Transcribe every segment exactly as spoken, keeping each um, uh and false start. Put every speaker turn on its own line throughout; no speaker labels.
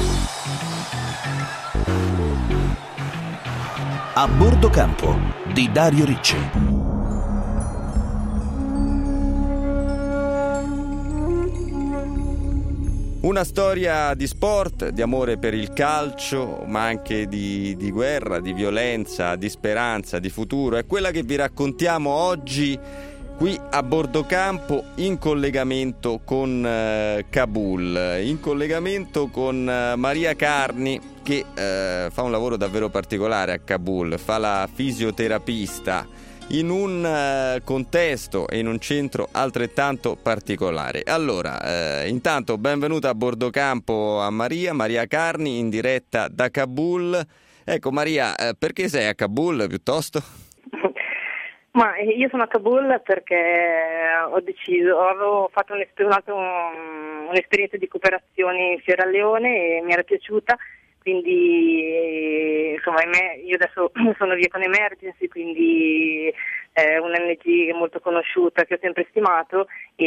A bordo campo di Dario Ricci.
Una storia di sport, di amore per il calcio, ma anche di, di guerra, di violenza, di speranza, di futuro. È quella che vi raccontiamo oggi qui a bordo campo, in collegamento con eh, Kabul, in collegamento con eh, Maria Carni, che eh, fa un lavoro davvero particolare a Kabul, fa la fisioterapista in un uh, contesto e in un centro altrettanto particolare. Allora, eh, intanto benvenuta a bordo campo a Maria, Maria Carni, in diretta da Kabul. Ecco Maria, eh, perché sei a Kabul piuttosto?
Ma io sono a Kabul perché ho deciso, ho fatto un'esper- un'esperienza di cooperazione in Sierra Leone e mi era piaciuta. Quindi insomma io adesso sono via con Emergency, quindi è un O N G molto conosciuta che ho sempre stimato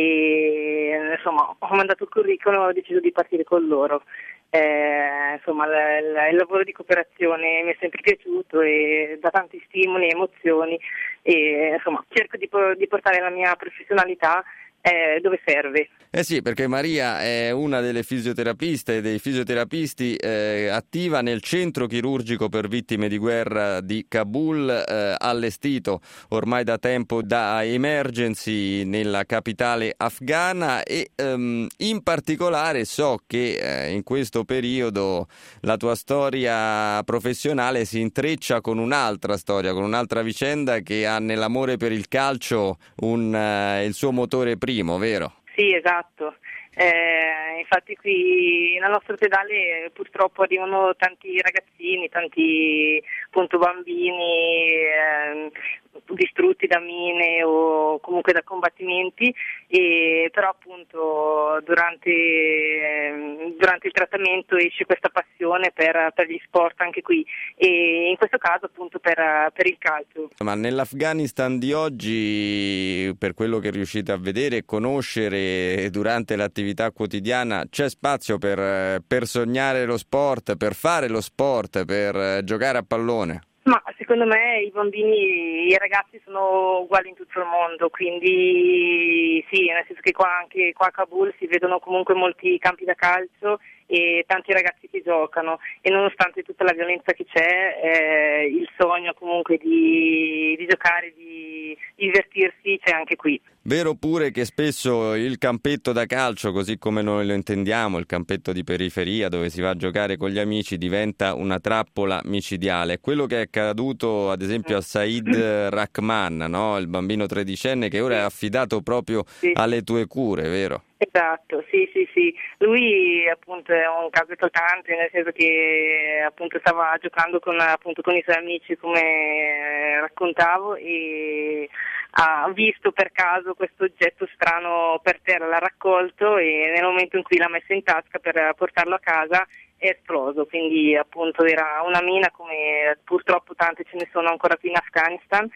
e insomma ho mandato il curriculum e ho deciso di partire con loro. Eh, insomma l- l- il lavoro di cooperazione mi è sempre piaciuto e dà tanti stimoli e emozioni e insomma cerco di, po- di portare la mia professionalità Eh, dove serve.
Eh sì, perché Maria è una delle fisioterapiste e dei fisioterapisti eh, attiva nel centro chirurgico per vittime di guerra di Kabul, eh, allestito ormai da tempo da Emergency nella capitale afghana e ehm, in particolare so che eh, in questo periodo la tua storia professionale si intreccia con un'altra storia, con un'altra vicenda che ha nell'amore per il calcio un, eh, il suo motore primo, vero?
Sì, esatto. Eh, infatti qui nel nostro ospedale purtroppo arrivano tanti ragazzini, tanti appunto bambini eh, distrutti da mine o comunque da combattimenti, e però appunto durante, eh, durante il trattamento esce questa passione per, per gli sport anche qui e in questo caso appunto per, per il calcio.
Ma nell'Afghanistan di oggi, per quello che riuscite a vedere e conoscere durante l'attività quotidiana, c'è spazio per, per sognare lo sport, per fare lo sport, per giocare a pallone?
Ma secondo me i bambini, i ragazzi sono uguali in tutto il mondo, quindi sì, nel senso che qua anche qua a Kabul si vedono comunque molti campi da calcio e tanti ragazzi che giocano e nonostante tutta la violenza che c'è, eh, il sogno comunque di, di giocare, di divertirsi c'è anche qui.
Vero pure che spesso il campetto da calcio, così come noi lo intendiamo, il campetto di periferia dove si va a giocare con gli amici, diventa una trappola micidiale. Quello che è accaduto ad esempio a Said Rahman, no? Il bambino tredicenne che ora è affidato proprio
sì.
alle tue cure, vero?
Esatto, sì, sì, sì. Lui appunto è un caso eclatante, nel senso che appunto stava giocando con, appunto, con i suoi amici, come raccontavo, e ha visto per caso questo oggetto strano per terra, l'ha raccolto e nel momento in cui l'ha messo in tasca per portarlo a casa è esploso, quindi appunto era una mina come purtroppo tante ce ne sono ancora qui in Afghanistan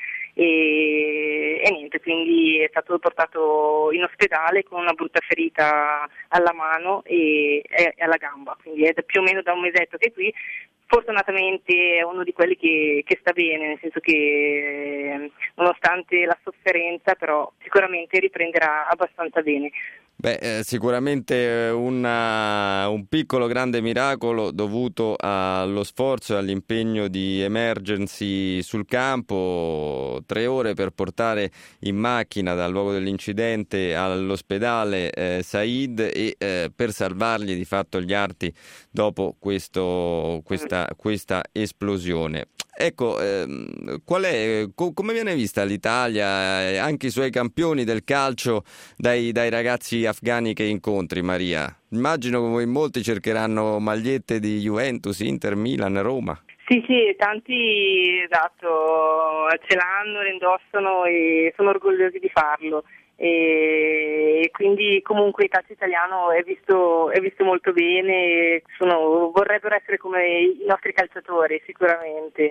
e, e niente, quindi è stato portato in ospedale con una brutta ferita alla mano e, e alla gamba, quindi è più o meno da un mesetto che è qui. Fortunatamente è uno di quelli che, che sta bene, nel senso che nonostante la sofferenza però sicuramente riprenderà abbastanza bene.
Beh, eh, sicuramente una, un piccolo grande miracolo dovuto allo sforzo e all'impegno di Emergency sul campo, tre ore per portare in macchina dal luogo dell'incidente all'ospedale eh, Said e eh, per salvargli di fatto gli arti dopo questo, questa, questa esplosione. Ecco, ehm, qual è, co- come viene vista l'Italia e anche i suoi campioni del calcio dai, dai ragazzi afghani che incontri, Maria? Immagino che molti cercheranno magliette di Juventus, Inter, Milan, Roma.
Sì, sì, tanti esatto, ce l'hanno, le indossano e sono orgogliosi di farlo. E quindi comunque il calcio italiano è visto, è visto molto bene, sono, vorrebbero essere come i nostri calciatori sicuramente,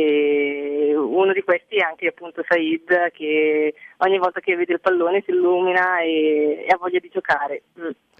e uno di questi è anche appunto Said, che ogni volta che vede il pallone si illumina e, e ha voglia di giocare. Mm.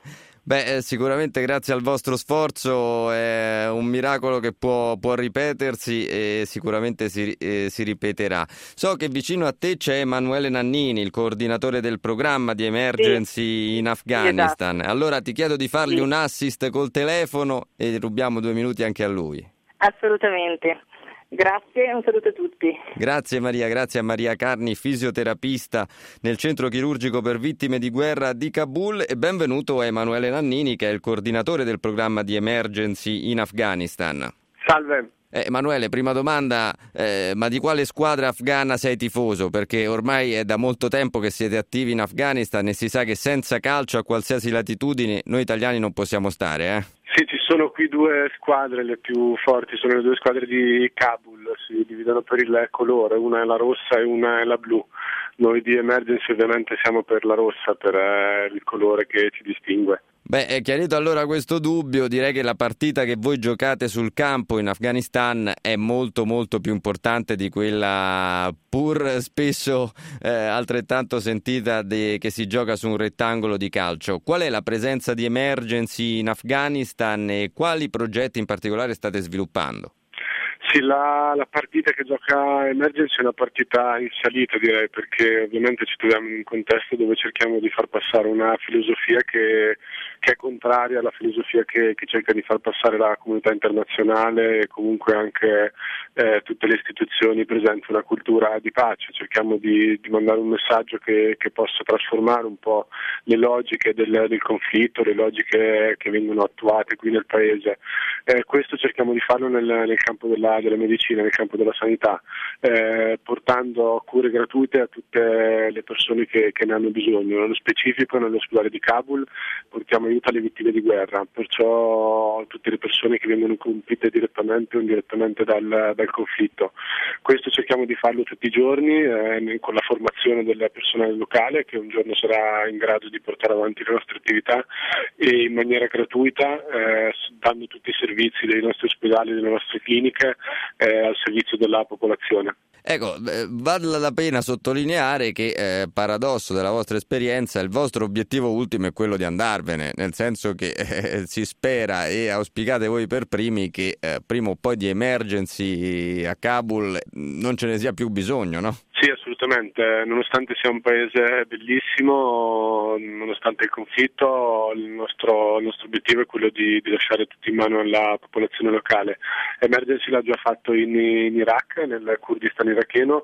Beh, eh, sicuramente grazie al vostro sforzo è un miracolo che può, può ripetersi e sicuramente si, eh, si ripeterà. So che vicino a te c'è Emanuele Nannini, il coordinatore del programma di Emergency
Sì,
in
sì,
Afghanistan.
esatto.
Allora ti chiedo di fargli
Sì.
un assist col telefono e rubiamo due minuti anche a lui.
Assolutamente. Grazie e un saluto a tutti.
Grazie Maria, grazie a Maria Carni, fisioterapista nel centro chirurgico per vittime di guerra di Kabul, e benvenuto a Emanuele Nannini, che è il coordinatore del programma di Emergency in Afghanistan.
Salve.
Eh, Emanuele, prima domanda, eh, ma di quale squadra afghana sei tifoso? Perché ormai è da molto tempo che siete attivi in Afghanistan e si sa che senza calcio a qualsiasi latitudine noi italiani non possiamo stare, eh?
Sì, ci sono qui due squadre, le più forti sono le due squadre di Kabul, si dividono per il colore, una è la rossa e una è la blu. Noi di Emergency ovviamente siamo per la rossa, per eh, il colore che ci distingue.
Beh, è chiarito allora questo dubbio, direi che la partita che voi giocate sul campo in Afghanistan è molto molto più importante di quella pur spesso eh, altrettanto sentita de, che si gioca su un rettangolo di calcio. Qual è la presenza di Emergency in Afghanistan e quali progetti in particolare state sviluppando?
Sì, la, la partita che gioca Emergency è una partita in salita, direi, perché ovviamente ci troviamo in un contesto dove cerchiamo di far passare una filosofia che, che è contraria alla filosofia che, che cerca di far passare la comunità internazionale e comunque anche eh, tutte le istituzioni presenti, una cultura di pace. Cerchiamo di, di mandare un messaggio che, che possa trasformare un po' le logiche del, del conflitto, le logiche che vengono attuate qui nel paese. Eh, questo cerchiamo di farlo nel, nel campo della della medicina, nel campo della sanità, eh, portando cure gratuite a tutte le persone che, che ne hanno bisogno. Nello specifico nell'ospedale di Kabul portiamo aiuto alle vittime di guerra, perciò tutte le persone che vengono colpite direttamente o indirettamente dal, dal conflitto. Questo cerchiamo di farlo tutti i giorni eh, con la formazione del personale locale, che un giorno sarà in grado di portare avanti le nostre attività e in maniera gratuita, eh, dando tutti i servizi dei nostri ospedali, delle nostre cliniche Eh, al servizio della popolazione.
Ecco, eh, vale la pena sottolineare che, eh, paradosso della vostra esperienza, il vostro obiettivo ultimo è quello di andarvene, nel senso che eh, si spera e auspicate voi per primi che eh, prima o poi di Emergency a Kabul non ce ne sia più bisogno, no?
Sì, assolutamente, nonostante sia un paese bellissimo, nonostante il conflitto, il nostro, il nostro obiettivo è quello di, di lasciare tutto in mano alla popolazione locale. Emergency l'ha già fatto in, in Iraq, nel Kurdistan iracheno,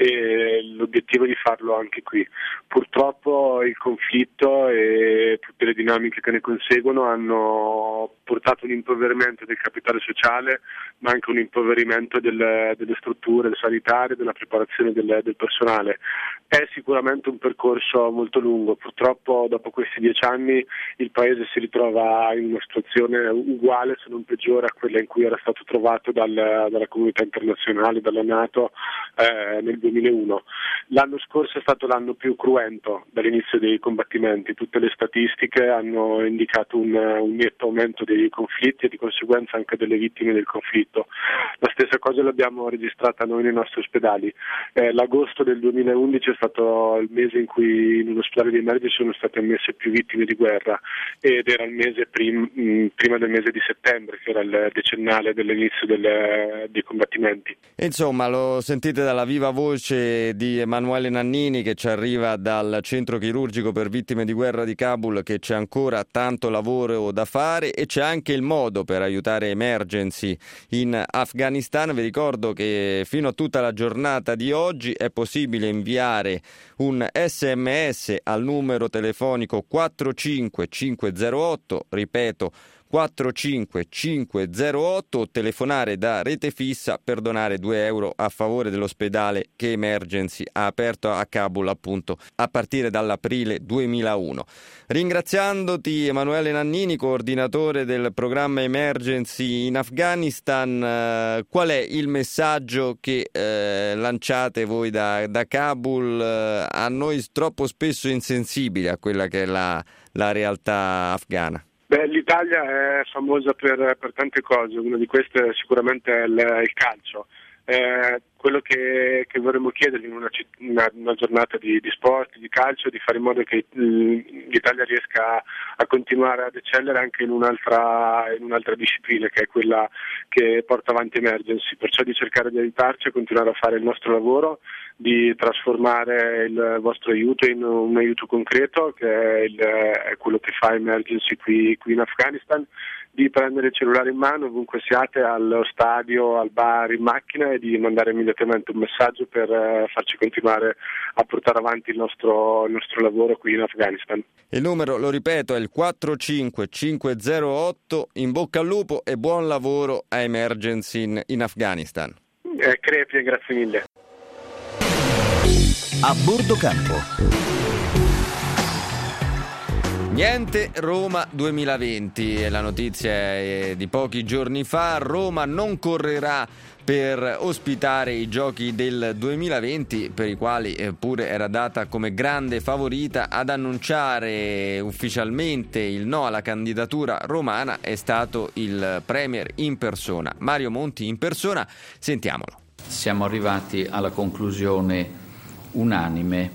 e l'obiettivo è di farlo anche qui. Purtroppo il conflitto e tutte le dinamiche che ne conseguono hanno portato un impoverimento del capitale sociale, ma anche un impoverimento del, delle strutture sanitarie, della preparazione del, del personale. È sicuramente un percorso molto lungo, purtroppo dopo questi dieci anni il paese si ritrova in una situazione uguale, se non peggiore, a quella in cui era stato trovato dal, dalla comunità internazionale, dalla NATO eh, nel duemilauno. L'anno scorso è stato l'anno più cruento dall'inizio dei combattimenti, tutte le statistiche hanno indicato un, un netto aumento dei conflitti e di conseguenza anche delle vittime del conflitto. La stessa cosa l'abbiamo registrata noi nei nostri ospedali. Eh, l'agosto del duemilaundici è stato il mese in cui in un ospedale di Emergency sono state ammesse più vittime di guerra ed era il mese prim, mh, prima del mese di settembre, che era il decennale dell'inizio delle, dei combattimenti.
Insomma, lo sentite dalla viva voce di Emanuele Nannini, che ci arriva dal centro chirurgico per vittime di guerra di Kabul, che c'è ancora tanto lavoro da fare e c'è anche il modo per aiutare Emergency in Afghanistan. Vi ricordo che fino a tutta la giornata di oggi è possibile inviare un sms al numero telefonico quattro cinque cinque zero otto, ripeto quattro cinque cinque zero otto, o telefonare da rete fissa per donare due euro a favore dell'ospedale che Emergency ha aperto a Kabul appunto a partire dall'aprile duemilauno. Ringraziandoti Emanuele Nannini, coordinatore del programma Emergency in Afghanistan, eh, qual è il messaggio che eh, lanciate voi da, da Kabul eh, a noi troppo spesso insensibili a quella che è la, la realtà afghana?
Beh, l'Italia è famosa per, per tante cose, una di queste sicuramente è il, il calcio. Eh, quello che, che vorremmo chiedergli in una, una, una giornata di, di sport, di calcio, è di fare in modo che mh, l'Italia riesca a, a continuare ad eccellere anche in un'altra, in un'altra disciplina, che è quella che porta avanti Emergency, perciò di cercare di aiutarci a continuare a fare il nostro lavoro, di trasformare il vostro aiuto in un aiuto concreto, che è, il, è quello che fa Emergency qui, qui in Afghanistan, di prendere il cellulare in mano ovunque siate, allo stadio, al bar, in macchina, e di mandare immediatamente un messaggio per eh, farci continuare a portare avanti il nostro, il nostro lavoro qui in Afghanistan.
Il numero, lo ripeto, è il quattro cinque cinque zero otto. In bocca al lupo e buon lavoro a Emergency in, in Afghanistan.
Eh, crepi, grazie mille.
A bordo campo.
Niente Roma duemilaventi, è la notizia è di pochi giorni fa. Roma non correrà per ospitare i giochi del duemilaventi, per i quali pure era data come grande favorita. Ad annunciare ufficialmente il no alla candidatura romana è stato il premier in persona, Mario Monti in persona. Sentiamolo.
Siamo arrivati alla conclusione unanime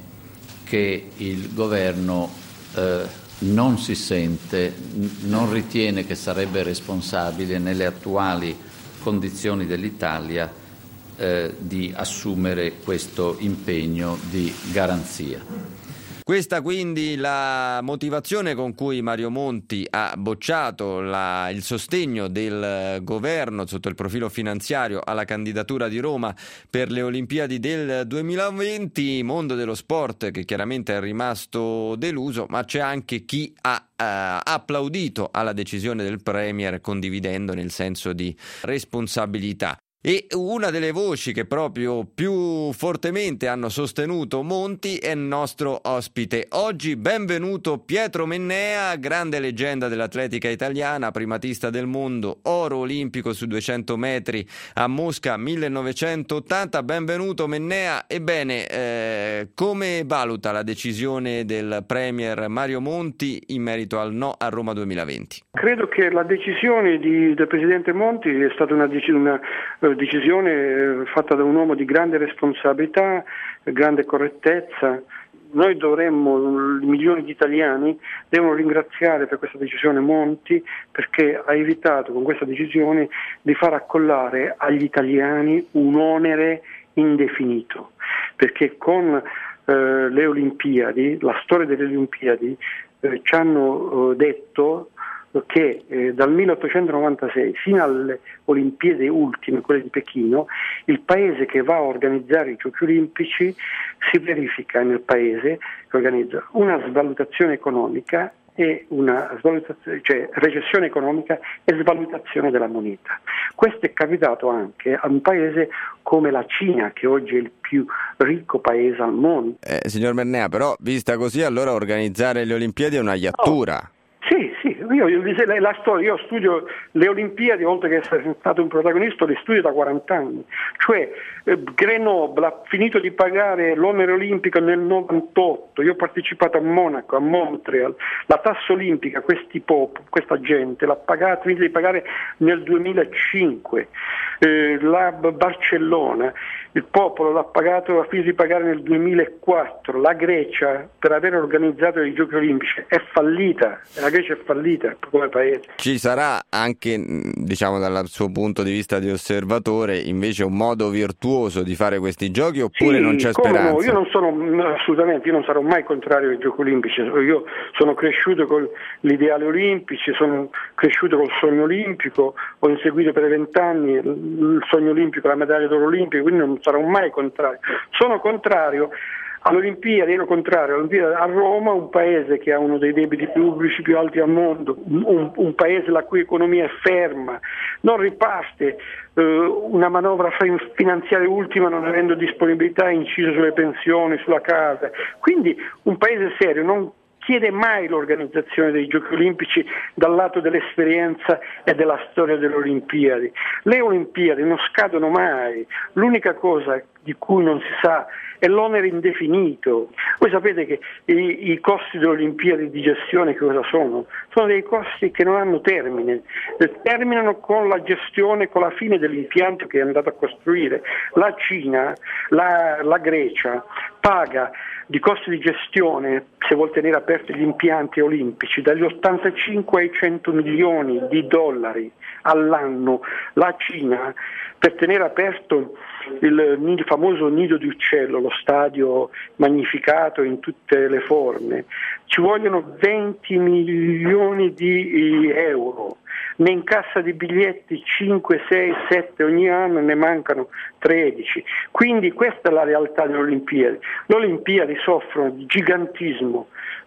che il governo eh, non si sente, non ritiene che sarebbe responsabile nelle attuali condizioni dell'Italia eh, di assumere questo impegno di garanzia.
Questa quindi la motivazione con cui Mario Monti ha bocciato la, il sostegno del governo sotto il profilo finanziario alla candidatura di Roma per le Olimpiadi del duemilaventi. Mondo dello sport che chiaramente è rimasto deluso, ma c'è anche chi ha eh, applaudito alla decisione del Premier, condividendone il senso di responsabilità. E una delle voci che proprio più fortemente hanno sostenuto Monti è il nostro ospite oggi. Benvenuto Pietro Mennea, grande leggenda dell'atletica italiana, primatista del mondo, oro olimpico su duecento metri a Mosca millenovecentottanta. Benvenuto Mennea. Ebbene, eh, come valuta la decisione del Premier Mario Monti in merito al no a Roma duemilaventi?
Credo che la decisione di, del Presidente Monti è stata una, una decisione fatta da un uomo di grande responsabilità, grande correttezza. Noi dovremmo, milioni di italiani devono ringraziare per questa decisione Monti, perché ha evitato con questa decisione di far accollare agli italiani un onere indefinito, perché con eh, le Olimpiadi, la storia delle Olimpiadi, eh, ci hanno eh, detto che eh, dal milleottocentonovantasei fino alle Olimpiadi ultime, quelle di Pechino, il paese che va a organizzare i Giochi Olimpici si verifica nel paese che organizza una svalutazione economica e una svalutazione, cioè recessione economica e svalutazione della moneta. Questo è capitato anche a un paese come la Cina, che oggi è il più ricco paese al mondo.
Eh, signor Mennea, però vista così, allora organizzare le Olimpiadi è una iattura.
Oh. Sì, sì, io, io, la storia, io studio le Olimpiadi, oltre che essere stato un protagonista, le studio da quaranta anni. Cioè eh, Grenoble ha finito di pagare l'onere olimpico nel novantotto, io ho partecipato a Monaco, a Montreal, la tassa olimpica, questi pop, questa gente l'ha pagata, finito di pagare nel duemilacinque, eh, la Barcellona, il popolo l'ha pagato, ha finito di pagare nel duemilaquattro, la Grecia per aver organizzato i Giochi Olimpici è fallita, la Grecia è fallita come paese.
Ci sarà anche, diciamo dal suo punto di vista di osservatore, invece un modo virtuoso di fare questi giochi, oppure
sì,
non c'è
come
speranza?
No, io non sono assolutamente, io non sarò mai contrario ai Giochi Olimpici, io sono cresciuto con l'ideale olimpici, sono cresciuto col sogno olimpico, ho inseguito per vent'anni il sogno olimpico, la medaglia d'oro olimpica, quindi non sarò mai contrario. Sono contrario all'Olimpiadi, ero contrario all'Olimpiadi a Roma, un paese che ha uno dei debiti pubblici più alti al mondo, un, un paese la cui economia è ferma, non riparte, eh, una manovra finanziaria ultima non avendo disponibilità incisa sulle pensioni, sulla casa, quindi un paese serio non chiede mai l'organizzazione dei Giochi Olimpici dal lato dell'esperienza e della storia delle Olimpiadi. Le Olimpiadi non scadono mai, l'unica cosa di cui non si sa è l'onere indefinito. Voi sapete che i, i costi delle Olimpiadi di gestione che cosa sono? Sono dei costi che non hanno termine, terminano con la gestione, con la fine dell'impianto che è andato a costruire. La Cina, la, la Grecia paga di costi di gestione, se vuol tenere aperti gli impianti olimpici, dagli ottantacinque ai cento milioni di dollari all'anno. La Cina, per tenere aperto il famoso nido di uccello, lo stadio magnificato in tutte le forme, ci vogliono venti milioni di euro. Ne incassa di biglietti cinque, sei, sette ogni anno, ne mancano tredici. Quindi questa è la realtà delle Olimpiadi. Le Olimpiadi soffrono di gigantismo,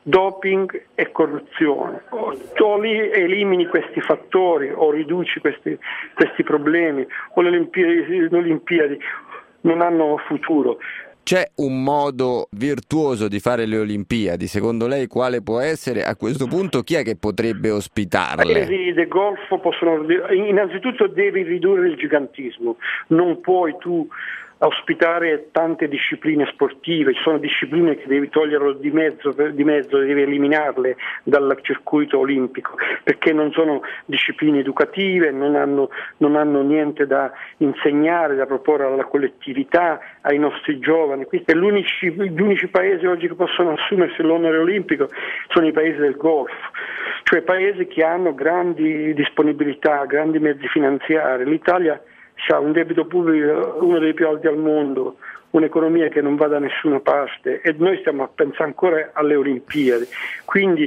doping e corruzione. O, o li elimini questi fattori o riduci questi, questi problemi, o le Olimpiadi, le Olimpiadi non hanno futuro.
C'è un modo virtuoso di fare le Olimpiadi, secondo lei quale può essere? A questo punto chi è che potrebbe ospitarle?
I paesi del Golfo possono, innanzitutto devi ridurre il gigantismo, non puoi tu ospitare tante discipline sportive, ci sono discipline che devi toglierlo di mezzo, di mezzo, devi eliminarle dal circuito olimpico, perché non sono discipline educative, non hanno, non hanno niente da insegnare, da proporre alla collettività, ai nostri giovani. Questi, l'unici, gli unici paesi oggi che possono assumersi l'onere olimpico sono i paesi del Golfo, cioè paesi che hanno grandi disponibilità, grandi mezzi finanziari. L'Italia ha un debito pubblico uno dei più alti al mondo, un'economia che non va da nessuna parte e noi stiamo a pensare ancora alle Olimpiadi. Quindi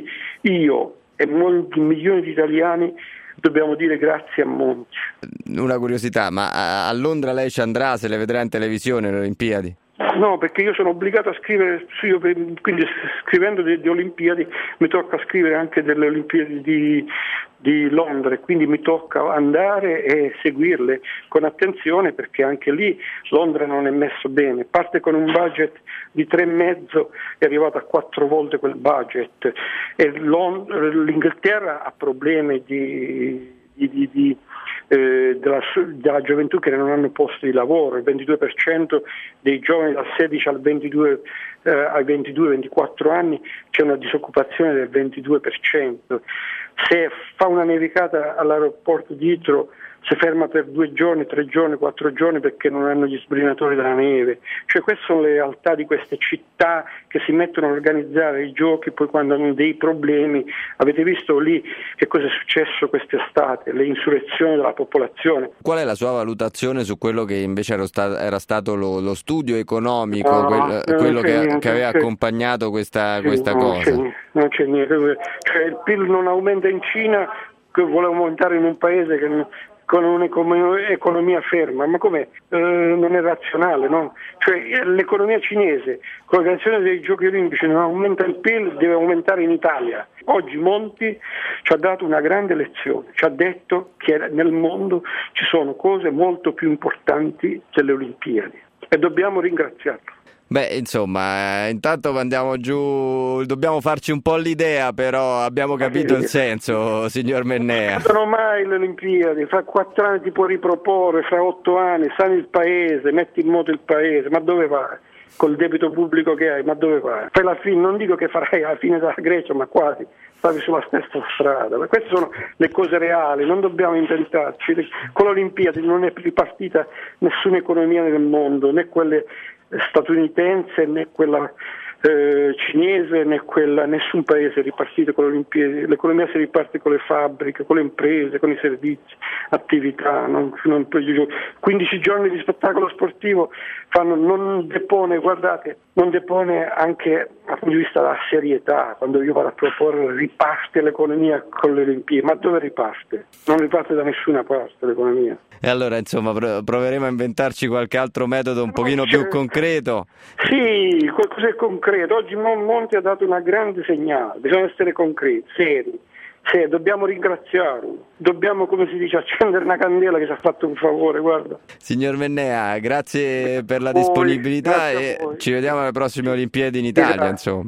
io e molti milioni di italiani dobbiamo dire grazie a Monti.
Una curiosità, ma a Londra lei ci andrà, se le vedrà in televisione le Olimpiadi?
No, perché io sono obbligato a scrivere, io, quindi scrivendo di, di Olimpiadi mi tocca scrivere anche delle Olimpiadi di, di Londra, quindi mi tocca andare e seguirle con attenzione, perché anche lì Londra non è messo bene, parte con un budget di tre e mezzo, è arrivato a quattro volte quel budget e l'Inghilterra ha problemi di, di, di, di Eh, della, della gioventù che non hanno posto di lavoro. Il ventidue per cento dei giovani dal sedici al ventidue eh, ai ventidue ventiquattro anni c'è una disoccupazione del ventidue per cento. Se fa una nevicata all'aeroporto di Heathrow si ferma per due giorni, tre giorni, quattro giorni perché non hanno gli sbrinatori della neve. Cioè queste sono le realtà di queste città che si mettono a organizzare i giochi, poi quando hanno dei problemi. Avete visto lì che cosa è successo quest'estate, le insurrezioni della popolazione.
Qual è la sua valutazione su quello che invece era stato, era stato lo, lo studio economico,
no,
quel, quello che, niente, che aveva accompagnato questa, sì, questa
non
cosa?
C'è, non c'è niente. Cioè il P I L non aumenta in Cina, che vuole aumentare in un paese che non, con un'economia ferma, ma com'è? Eh, non è razionale, no? Cioè l'economia cinese, con l'organizzazione dei giochi olimpici non aumenta il P I L, deve aumentare in Italia. Oggi Monti ci ha dato una grande lezione, ci ha detto che nel mondo ci sono cose molto più importanti delle Olimpiadi e dobbiamo ringraziarlo.
Beh, insomma, intanto andiamo giù, dobbiamo farci un po' l'idea, però abbiamo capito il senso, signor Mennea.
Non sono mai le Olimpiadi, fra quattro anni ti puoi riproporre, fra otto anni sani il paese, metti in moto il paese, ma dove vai? Col debito pubblico che hai, ma dove vai? Fai la fine, non dico che farai la fine della Grecia, ma quasi, stavi sulla stessa strada. Ma queste sono le cose reali, non dobbiamo inventarci. Con le Olimpiadi non è ripartita nessuna economia nel mondo, né quelle statunitense né quella eh, cinese né quella, nessun paese è ripartito con le Olimpiadi. L'economia si riparte con le fabbriche, con le imprese, con i servizi, attività, non, non quindici giorni di spettacolo sportivo fanno, non depone, guardate, non depone anche dal punto di vista della serietà. Quando io vado a proporre riparte l'economia con le Olimpiadi, ma dove riparte? Non riparte da nessuna parte l'economia.
E allora insomma proveremo a inventarci qualche altro metodo un pochino più concreto.
Sì, qualcosa è concreto. Oggi Monti ha dato una grande segnale, bisogna essere concreti, seri. Sì, dobbiamo ringraziarlo, dobbiamo, come si dice, accendere una candela che ci ha fatto un favore, guarda.
Signor Mennea, grazie per la disponibilità e ci vediamo alle prossime Olimpiadi in Italia, insomma.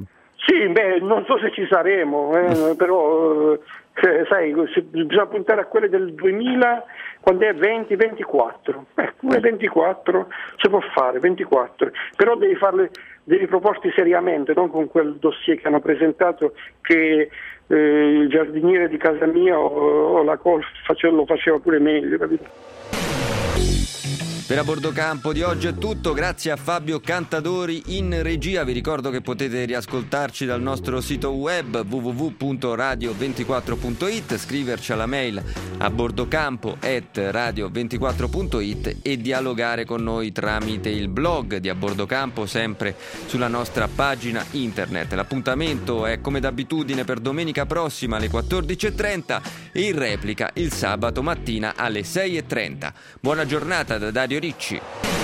Sì, beh, non so se ci saremo, eh, però eh, sai, bisogna puntare a quelle del duemila, quando è venti ventiquattro, eh, ventiquattro si può fare, ventiquattro, però devi farle, devi proporti seriamente, non con quel dossier che hanno presentato che eh, il giardiniere di casa mia o, o la Col face, lo faceva pure meglio, capito?
Per A Bordo Campo di oggi è tutto, grazie a Fabio Cantadori in regia. Vi ricordo che potete riascoltarci dal nostro sito web w w w punto radio ventiquattro punto it, scriverci alla mail a bordocampo chiocciola radio ventiquattro punto it e dialogare con noi tramite il blog di A Bordo Campo, sempre sulla nostra pagina internet. L'appuntamento è come d'abitudine per domenica prossima alle quattordici e trenta e in replica il sabato mattina alle sei e trenta. Buona giornata da Dario Ricci.